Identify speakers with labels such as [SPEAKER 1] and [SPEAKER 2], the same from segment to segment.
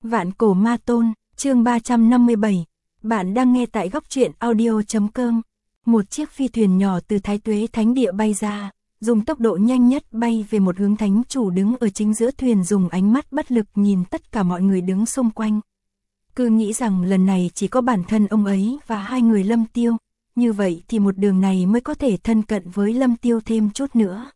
[SPEAKER 1] Vạn cổ ma tôn, chương 357. Bạn đang nghe tại góc truyện audio.com. Một chiếc phi thuyền nhỏ từ Thái Tuế Thánh Địa bay ra, dùng tốc độ nhanh nhất bay về một hướng thánh chủ đứng ở chính giữa thuyền, dùng ánh mắt bất lực nhìn tất cả mọi người đứng xung quanh. Cứ nghĩ rằng lần này chỉ có bản thân ông ấy và hai người Lâm Tiêu, như vậy thì một đường này mới có thể thân cận với Lâm Tiêu thêm chút nữa.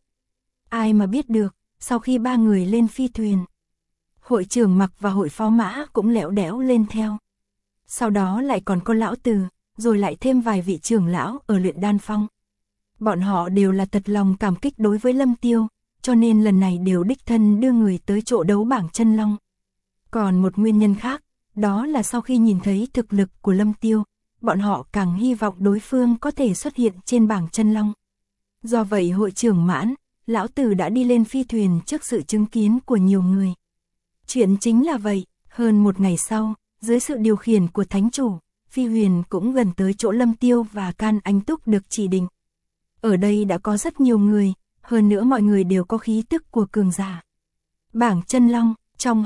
[SPEAKER 1] Ai mà biết được, sau khi ba người lên phi thuyền, hội trưởng Mặc và hội phó Mã cũng lẻo đẻo lên theo. Sau đó lại còn có lão Từ, rồi lại thêm vài vị trưởng lão ở Luyện Đan Phong. Bọn họ đều là thật lòng cảm kích đối với Lâm Tiêu, cho nên lần này đều đích thân đưa người tới chỗ đấu bảng chân long. Còn một nguyên nhân khác, đó là sau khi nhìn thấy thực lực của Lâm Tiêu, bọn họ càng hy vọng đối phương có thể xuất hiện trên bảng chân long. Do vậy hội trưởng Mãn, lão Từ đã đi lên phi thuyền trước sự chứng kiến của nhiều người. Chuyện chính là vậy, hơn một ngày sau, dưới sự điều khiển của thánh chủ, phi huyền cũng gần tới chỗ Lâm Tiêu và Can Anh Túc được chỉ định. Ở đây đã có rất nhiều người, hơn nữa mọi người đều có khí tức của cường giả. Bảng chân long, trong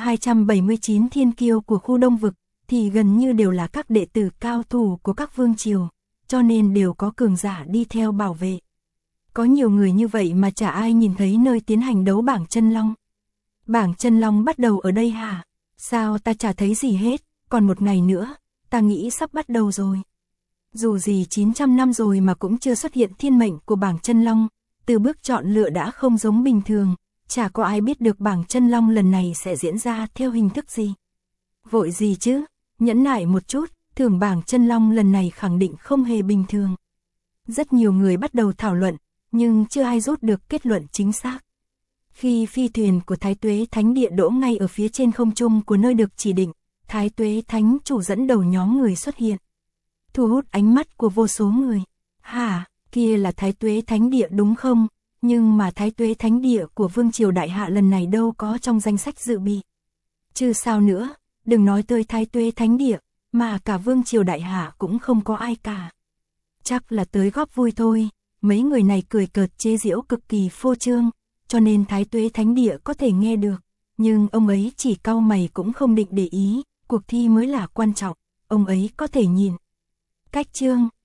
[SPEAKER 1] 279 thiên kiêu của khu Đông Vực, thì gần như đều là các đệ tử cao thủ của các vương triều, cho nên đều có cường giả đi theo bảo vệ. Có nhiều người như vậy mà chả ai nhìn thấy nơi tiến hành đấu bảng chân long. Bảng chân long bắt đầu ở đây hả? Sao ta chả thấy gì hết, còn một ngày nữa, ta nghĩ sắp bắt đầu rồi. Dù gì 900 năm rồi mà cũng chưa xuất hiện thiên mệnh của bảng chân long, từ bước chọn lựa đã không giống bình thường, chả có ai biết được bảng chân long lần này sẽ diễn ra theo hình thức gì. Vội gì chứ, nhẫn nại một chút, thưởng bảng chân long lần này khẳng định không hề bình thường. Rất nhiều người bắt đầu thảo luận, nhưng chưa ai rút được kết luận chính xác. Khi phi thuyền của Thái Tuế Thánh Địa đỗ ngay ở phía trên không trung của nơi được chỉ định, Thái Tuế Thánh Chủ dẫn đầu nhóm người xuất hiện, thu hút ánh mắt của vô số người. Hả, kia là Thái Tuế Thánh Địa đúng không? Nhưng mà Thái Tuế Thánh Địa của Vương Triều Đại Hạ lần này đâu có trong danh sách dự bị. Chứ sao nữa, đừng nói tới Thái Tuế Thánh Địa, mà cả Vương Triều Đại Hạ cũng không có ai cả. Chắc là tới góp vui thôi, mấy người này cười cợt chế giễu cực kỳ phô trương, cho nên Thái Tuế Thánh Địa có thể nghe được, nhưng ông ấy chỉ cau mày cũng không định để ý, cuộc thi mới là quan trọng, ông ấy có thể nhìn. Cách chương,